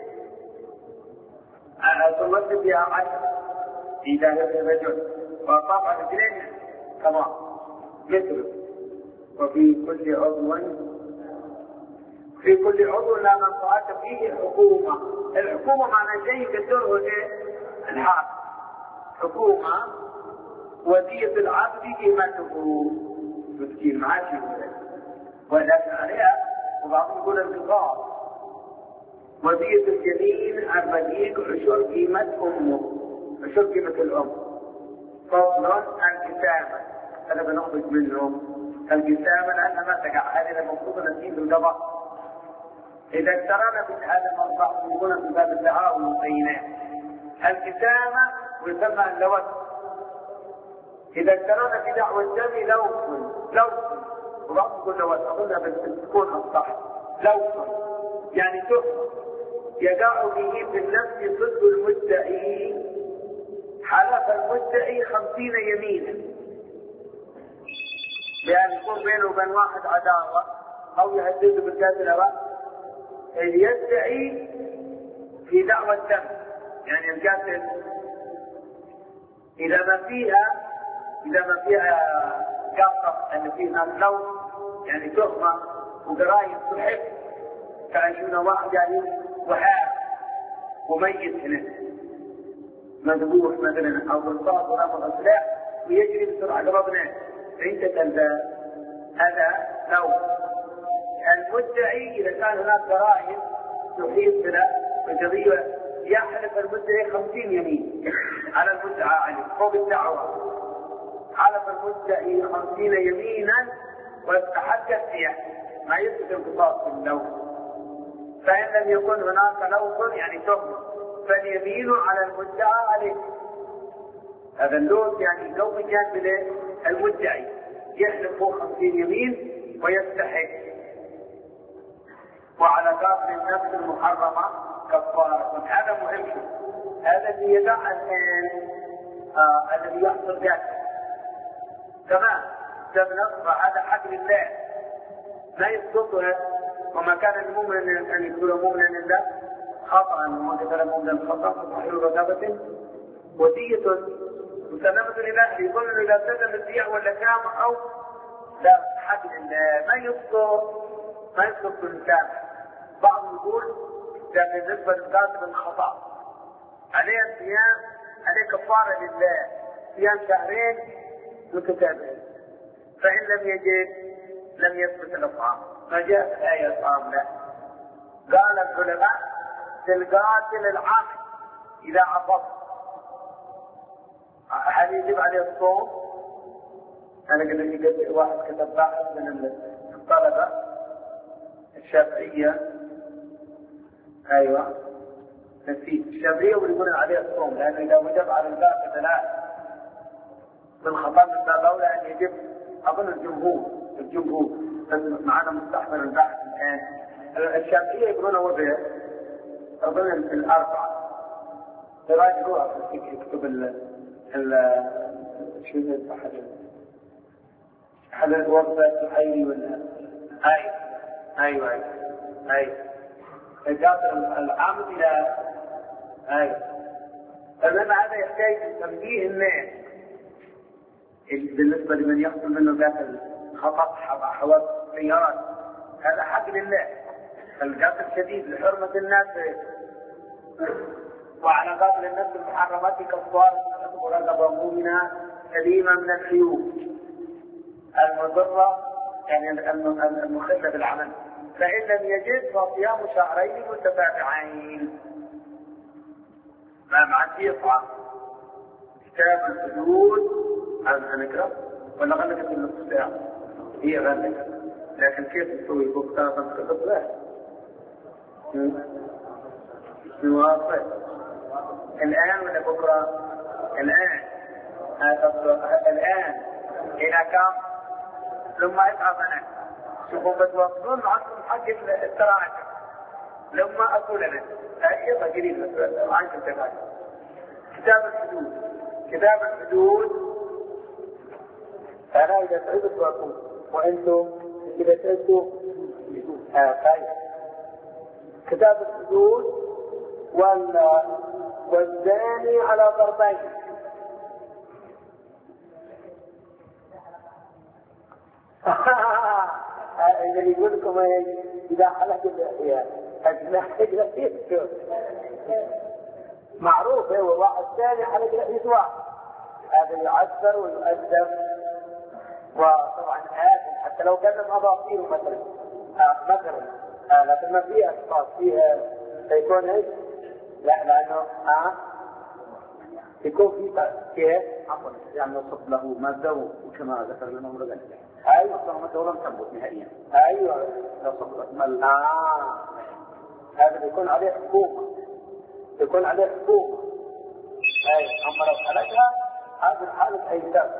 تمد بها 10 إذا الرجل، وأصابع الرجلين كمان مثله. وفي كل عضو لا منفعة فيه الحكومة. الحكومة معنى شيء كثيره الحق حكومة. ودية العبد قيمته مسكين معاشي ولكن عليها وبعضهم يقول القصاص. ودية الجنين 40 عشر قيمة أمه، عشر قيمة الأم. فضلا الكتابة، هذا بنخرج منه الكتابة لأنها ما تقع. هذه المفروض نسيب القضاء. إذا اقترن في هذا الموضوع يكون في باب التعاون والبينات. الكتابة ويسمى اللوث. إذا اقترن في دعوى الدم لوث وبعض يقول لوث، أقولها بتكون أصح. لوث يعني تهمة يقع به في النفس ضد المدعي. حلف المدعي 50 يمينا، بأن يكون بينه وبين واحد عداوة أو يهدده بالقتل اللي يدعي في دعوى الدم، يعني القاتل إذا ما فيها قصة أن فيه ناس لو يعني تهمة وقرايب تحب كأن واحد يعني وحاء وميت هنا مذبوح مثلا أو بالصاد ورفض السلاح ويجري بسرعة قربنا عند تلبى، هذا لو المدعي إذا كان هناك قرائب تحيط بالقضية يحلف المدعي 50 يمين على المدعى عليه فوق الدعوة، حلف المدعي 50 يمينا ويتحدث فيها ما يثبت القصاص في اللوث، فإن لم يكن هناك لوث يعني تهمة فاليمين على المدعى عليه. هذا اللوث يعني قوي كان المدعي يحلف فوق 50 يمين ويستحق. وعلى قاتل النفس المحرمة كفارة. هذا مهم، هذا اللي يدع الآن الذي يحصل ذلك تمام تبنى، هذا حق لله ما يسقطها، وما كان المؤمن أن يكون مؤمنا لله خطأ وما كان مؤمنا خطأ فتحرير رقبة ودية مسلمة لله يظن إذا سلم الدية ولا كام أو لا حق لله ما يسقط الإنسان. بعض يقول ده بالنسبة للقاتل الخطأ عليه الصيام عليه كفارة لله صيام شهرين متتابعين، فإن لم يجد لم يثبت الإطعام، ما جاءت الآية الإطعام له. قال العلماء للقاتل العامل إذا عطف هل يجب عليه الصوم؟ أنا قلت واحد كتب باحث من الطلبة الشافعية، أيوة نسيت الشافعية ويقولون عليه الصوم، لأنه إذا وجب على القاتل لا من خطأ من باب أولى أن يجب. أظن الجمهور معنا مستحضر البحث الآن الشافعية يقولون وضع أظن الأربعة يراجعوها في يكتب شو أحد الوظفة الحيري ولا أيوة القاتل العامل إلى فلما هذا يحتاج تنبيه الناس بالنسبة لمن يحصل منه قاتل خطأ حوادث سيارات، هذا حق لله. القاتل شديد لحرمة الناس، وعلى قاتل النفس المحرمات كفارة ورقبة مؤمنة سليمة من العيوب المضرة يعني المخلة بالعمل، فإن لم يجد فصيام شهرين متتابعين. ما معدي يطعم كتاب الحدود هذا نقرأ ولا غلقت من نصف ساعة؟ هي غلقت، لكن كيف تسوي فوق كتابا كتب له؟ نواصل الآن ولا بكرة؟ الآن إلى كم؟ لما يتعبنا شوفوا بتوصلون عندكم حق التراجع لما أقول لنا يلا قليل عنك التراجع. كتاب الحدود أنا إذا تعبت وأقول وأنتم إذا تعبتوا طيب. كتاب الحدود والزاني على ضربين. اللي يقول لكم إذا حلق الأحياء معروف هو واحد ثاني حلق الأحياء واحد، هذا يعذر ويؤدب وطبعا آثم حتى لو كان أضافيه مثلا لكن ما فيها أشخاص فيها يكون إيش؟ لا لأنه يكون في عفوا يعني نصب له مادة وكما ذكر لنا مرة أيوة مادة ولم تنبت نهائيا. أيوة نصب هذا يكون عليه حقوق أيوة أما لو حلقها هذا الحالة أيتام.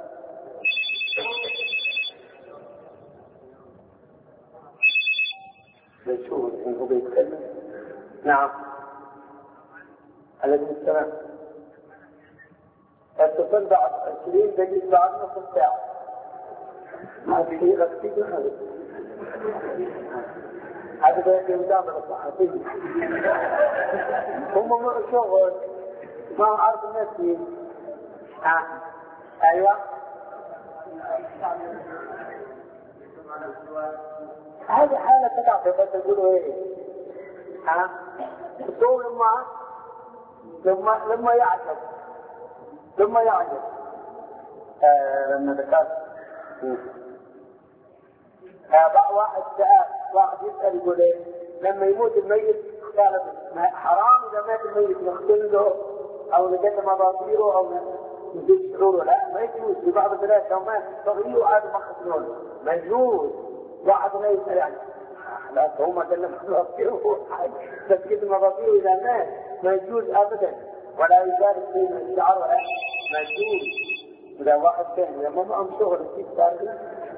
نشوف إنه بيتكلم. نعم عليكم السلام. اتصل بعد 20 دقيقة بعد نصف ساعة. ما في شيء غسيل هذا. هذا بيت مجاملة الصحفيين. هم شغل ما عارف الناس فيه. أيوة. هذه حالة تقع بس تقولوا إيه؟ تقول لما يعجب لما ذكرت واحد يسأل يقول إيه؟ لما يموت الميت قال حرام إذا مات الميت نغسل له أو نجد مضاطيره أو نزيد شعوره. لا، ما يجوز. في بعض البلاد لو مات صغير وهذا ما خسرونه ما يجوز. واحد ما يسأل يعني لا هم كلم مضاطيره تسكيت المضاطير إذا مات ما يجوز أبدا، ولا يشارك بين الشعر ولا ما يجوز. إذا واحد كان لما ما شغل في التاريخ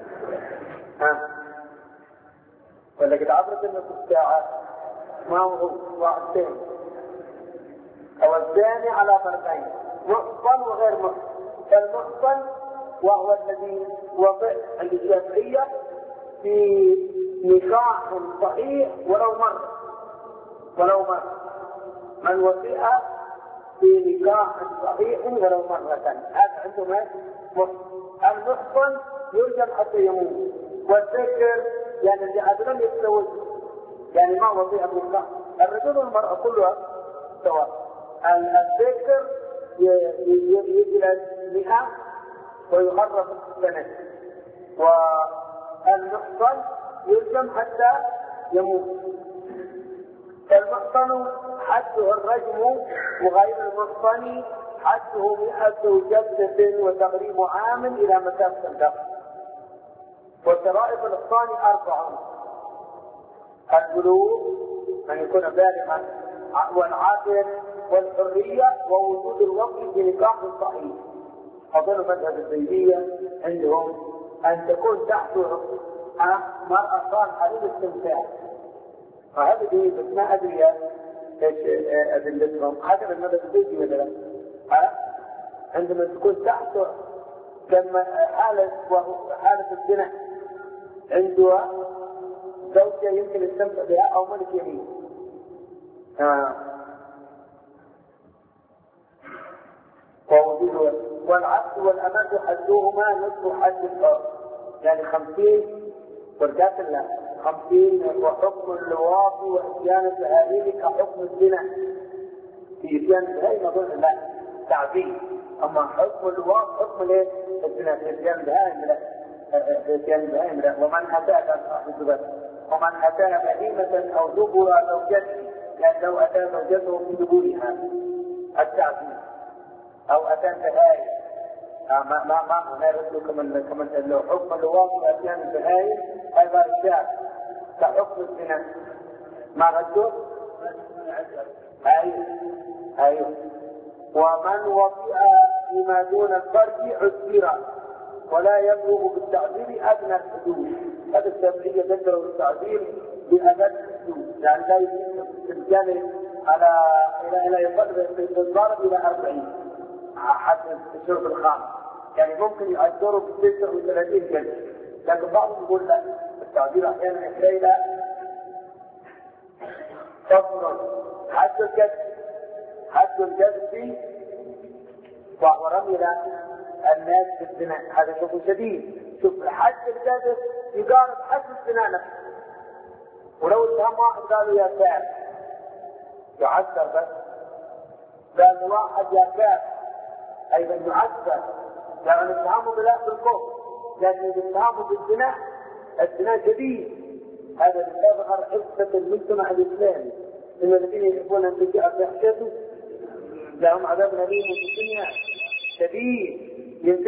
ولا قد عبرت النص الساعة ما هو واحد ثاني أو الثاني على فرقين محصن وغير محصن. المحصن وهو الذي وضع عند الشافعية في نكاح صحيح ولو مرة من وطئ في نكاح صحيح ولو مرة هذا عندهم المحصن يرجم حتى يموت، والذكر يعني اللي عاد لم يتزوج يعني ما وطئ بالنكاح. الرجل والمرأة كلها سواء. الذكر يجلس 100 ويغرب سنة، والمحصن يرجم حتى يموت. المحصن حده الرجم وغير المحصن حده 100 جلدة وتغريب عام إلى مسافة الدفع. وشرائط الإحصان 4: البلوغ أن يكون بالغا والعاقل والحرية ووجود الوقت في نكاح صحيح. أظن مذهب الزيدية عندهم أن تكون تحته مرأة صالحة للاستمتاع. فهذه دي بس ما أدري ايش أدلتهم. هذا المذهب الزيدي ولا لا؟ عندما تكون تحته كما حالة الزنا عندها زوجة يمكن يستمتع بها أو ملك يمين. والعبد والأمة حدهما نصف حد الحر، يعني 50 ورقات الله 50. وحكم اللواط وإتيان البهائم كحكم الزنا. في إتيان البهائم أظن لا تعبير، أما حكم اللواط حكم الزنا. في إتيان البهائم لا، إتيان البهائم لا. ومن أتى بهيمة أو دبر زوجته، كان لو أتى زوجته في دبورها التعبير، أو أتى بهائم ما يرد كمن لو حكم اللواط وأتيان البهائم هذا الشاب كحكم الزنا ما رده. أيوه. ومن وطئ فيما دون الفرج عذر ولا يبلغ بالتعذير أدنى الحدود. هذا الشافعية ذكروا التعذير بأدنى الحدود، يعني لا يمكن على الضرب إلى 40 حتى الشرب الخامس، يعني ممكن يؤثروا ب 36 جلد. لكن بعضهم يقول لا، التعذير أحيانا يحتاج إلى فصل. حد الجذب وهو رمي الناس في الزنا، هذا شوف شديد. شوف حد الجذب يقارب حد الزنا نفسه. ولو اتهم واحد قالوا يا كافر يعذر، بس قال واحد يا كافر ايضا يعذر، يعني اتهامه بلا بالكفر، لكن اتهامه بالزنا الزنا شديد. هذا يظهر حفظة المجتمع الاسلامي، ان الذين يحبون ان تجاء فاحشته لهم عذاب أليم في الدنيا شديد.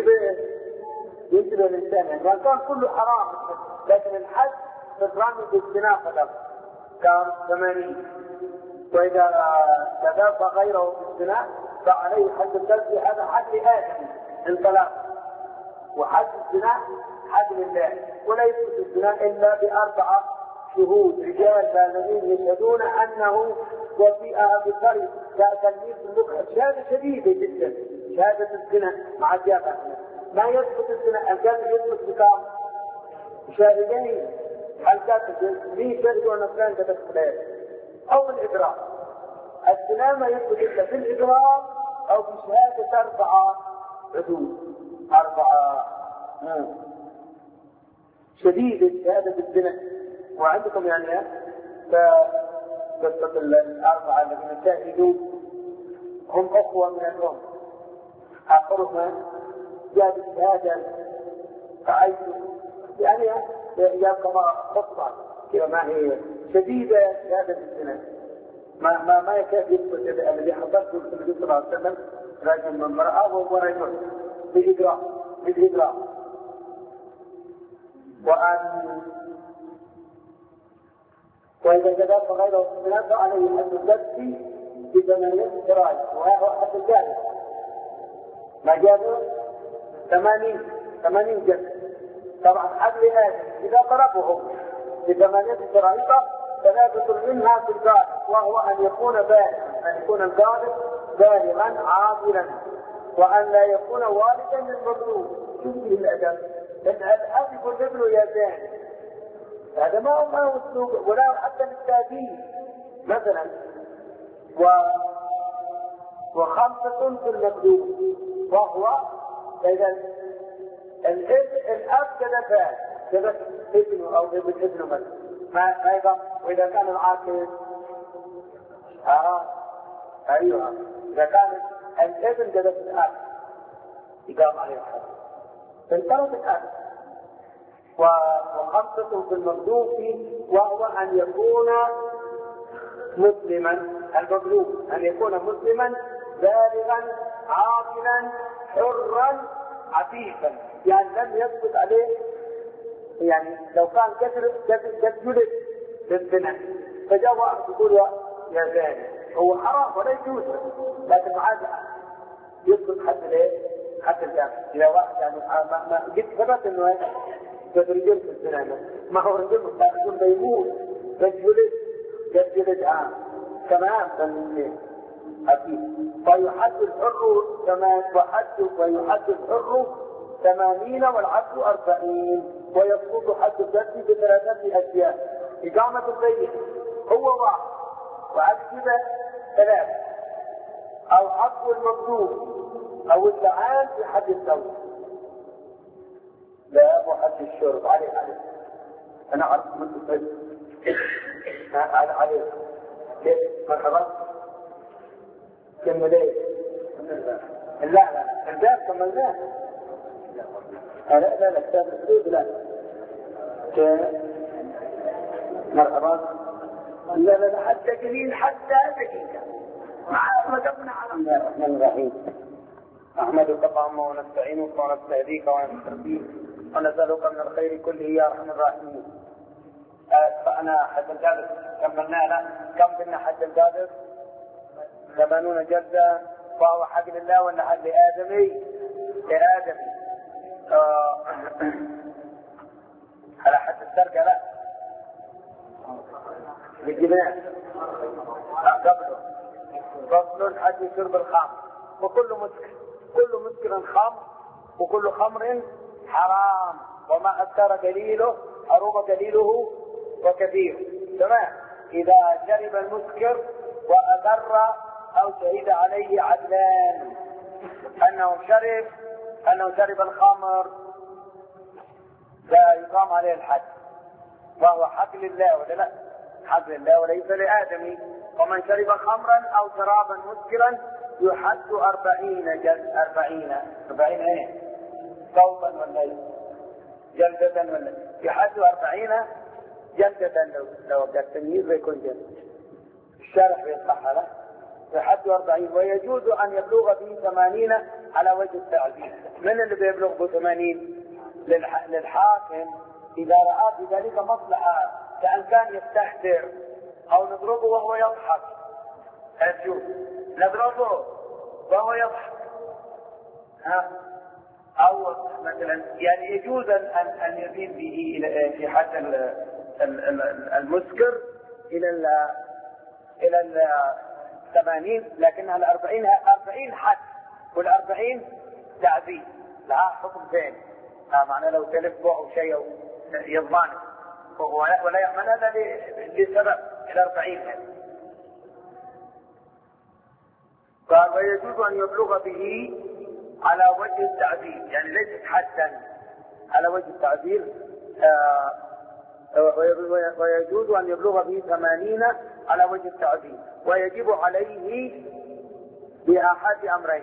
ينتبه الانسان، يعني ما كان كله حرام، لكن الحد في الرمي بالزنا فقط كان 80. واذا تدافع غيره بالزنا فعليه حد الجلد. هذا حد آدم الطلاق، وحد الزنا حد لله. ولا يثبت الزنا الا ب4 شهود رجال بالغين يشهدون انه وفيها بطريق تلميذ اللغه. شهاده شديده جدا، شهاده الزنا مع الجامعه. ما يثبت الزنا، الجامع يثبت بكام شاهدين هل كانت لي شرط وأنا فلان كتبت فلان أو الإدراك. الزنا ما يثبت إلا في الإدراك أو بشهادة 4 عدود 4 شديد شهادة الزنا. وعندكم يعني قصة 4 الذين شاهدوا هم أخوة من الأم، آخرهم جاب الشهادة فعيشوا يعني جاب كما خطة كما ما هي شديدة شهادة الزنا. ما يكاد يثبت الذي حضرته النبي صلى الله عليه وسلم رجل من امرأة ورجل بالإجراء وإذا جدت غيره الزنا فعليه أن يكفي ب8 جرائم وهذا حد الجاهل ما جابوا 80 جلد. طبعا حد آدم إذا ضربهم ب8 جرائم ثلاثة منها في الغالب وهو أن يكون بالغا، أن يكون الغالب بالغا عاقلا وأن لا يكون والدا للمظلوم. شوف به الأدب لأن الأب يقول ابنه يا زاني، هذا ما هو أسلوب ولا حتى للتأديب مثلا. و5 في المظلوم وهو إذا الأب كذا ابنه أو ابنه مثلا ما أيضا. وإذا كان العاقل أيوه إذا كان الابن جلس الأب يقام عليه الحد فانترد الأب. و5 في المظلوم وهو أن يكون مسلما، المظلوم أن يكون مسلما بالغا عاقلا حرا عفيفا، يعني لم يثبت عليه يعني لو كان قد جلد للزنا فجاء واحد يقول يا زاني هو حرام ولا يجوز لكن عاد يثبت حد الايه؟ حد الجامع. اذا واحد يعني ما قد ثبت انه قد رجل في الزنا ما هو رجل رجل ميمون قد جلد تمام بالمثل أكيد. فيحد الحر ويحد الحر 80 والعبد 40 ويسقط حد الذات ب3 أشياء. إقامة البيت هو واحد وعد كده 3 أو عفو المظلوم أو اللعان في حد الزوج. لا وحد الشرب عليه أنا أعرف من البيت عليه كيف مرحبا كمليه لا الباب كملناه لا كتاب السود لا مرحبا لا حتى قليل حتى دقيقة ما قبنا على الله الرحمن الرحيم. أحمدك اللهم ونستعينك ونستهديك ونستهديك ونسألك من الخير كله يا أرحم الراحمين. فأنا حد الجادر كملنا كم قلنا حد الجادر 80 جلدة وهو حق لله ولا حق لآدمي على حد السرقة لا بالجنان قبله فصل حد شرب الخمر وكل مسكر خمر وكل خمر حرام وما أكثر دليله حروم دليله وكثير. تمام. إذا شرب المسكر وأقر أو شهد عليه عدلان أنه شرب الخمر لا يقام عليه الحد وهو حق لله ولا لا؟ حق لله وليس لآدمي. ومن شرب خمرا أو شرابا مسكرا يحد 40 ايه؟ صوتا ولا جلدة ولا يحد 40 جلدة. لو قد تمييز يكون جلدة الشارح يصح له يحد 40 ويجوز أن يبلغ به 80 على وجه التعزيز. من اللي بيبلغ به 80؟ للحاكم إذا رأى بذلك مصلحة كأن كان يستهتر أو نضربه وهو يضحك. أشوف نضربه وهو يضحك أو مثلا يعني يجوز أن يزيد به إلى في حد المسكر إلى 80 لكنها 40 حد وال40 تعذيب لها حكم ثاني. معناه لو تلف أو شيء يضمن ولا يعمل هذا لسبب إلى 40 قال ويجوز أن يبلغ به على وجه التعديل، يعني ليست حدا على وجه التعديل. ويجوز أن يبلغ به 80 على وجه التعديل، ويجب عليه بأحد أمرين: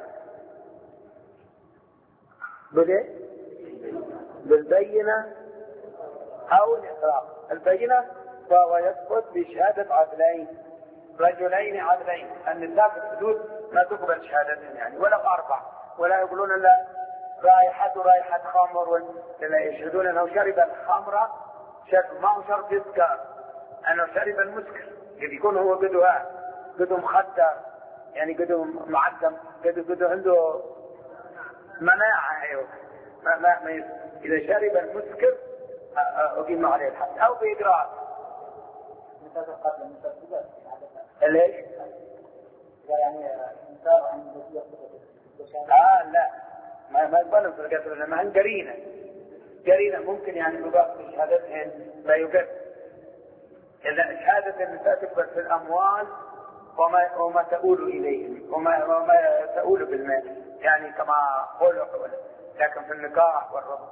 بالبينة أو الإقرار. البينة فهو يثبت بشهادة عدلين، رجلين عدلين. النساء في الحدود ما تقبل شهادتهم يعني ولو 4، ولا يقولون لا رائحة خمر، ولا يشهدون أنه شرب الخمر ما هو شرط يسكر، أنه شرب المسكر، يكون هو قدو مخدر، يعني قدو معدم، قدو عنده مناعة. أيوه إذا شرب المسكر أقيم عليه الحد أو بإقرار. ليش؟ يعني إنكار عن لا ما يقبلوا في القتل لما هن قرينة ممكن يعني مضاف لشهادتهن لا يقبل. إذا شهادة النساء تقبل في الأموال وما تؤول إليهم وما تؤول بالمال، يعني كما قولوا، لكن في النكاح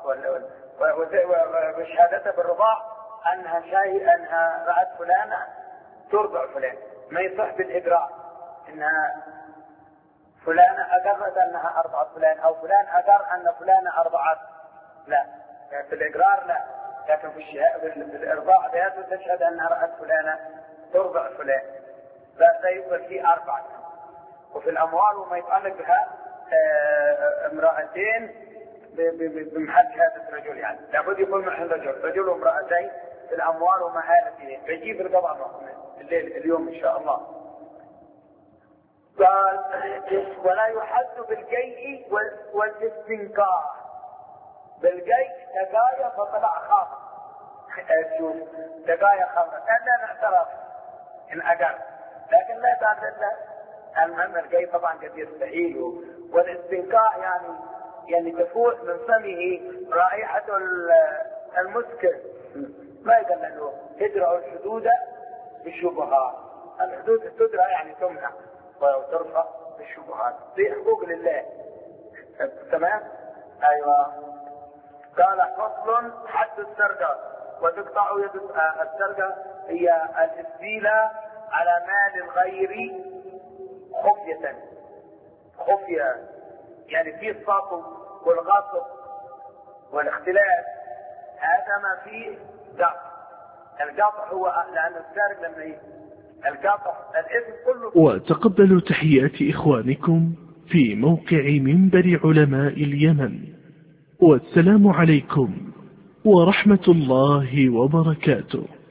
وشهادتها بالرضاع أنها رأت فلانة ترضع فلان، ما يصح بالإدراء إنها فلانة أقرت أنها أرضعت فلان، أو فلان أقر أن فلانة أرضعت، لا. يعني في الإقرار لا، لكن في الإرضاع ذاته تشهد أنها رأت فلانة ترضع فلان، لا يقبل فيه 4. وفي الأموال وما يتعلق بها امرأتين بمحل شهادة رجل، يعني لابد يكون محل رجل وامرأتين في الأموال وما آلت إليه. فيجيب القضاء معكم اليوم إن شاء الله. قال ولا يحد بالجيء والاستنكار. بالجيء تقايا فطلع خاطر، شوف تقايا خاطر أنا نعترف إن أقل، لكن لا تعرف المهم الجيء طبعا قد يستحيل. والاستنكار يعني تفوت من فمه رائحة المسكر، ما يقال له تدرع الحدود بالشبهات. الحدود تدرع يعني تمنع وترفع بالشبهات، دي حقوق لله. تمام؟ ايوه. قال فصل حد السرقة. وتقطع يد السرقة هي الاستيلاء على مال الغير خفية، يعني في السطو والغصب والاختلاف، هذا ما فيه قطع. القطع هو لأن السارق لما القطع الاسم كله. وتقبلوا تحيات إخوانكم في موقع منبر علماء اليمن، والسلام عليكم ورحمة الله وبركاته.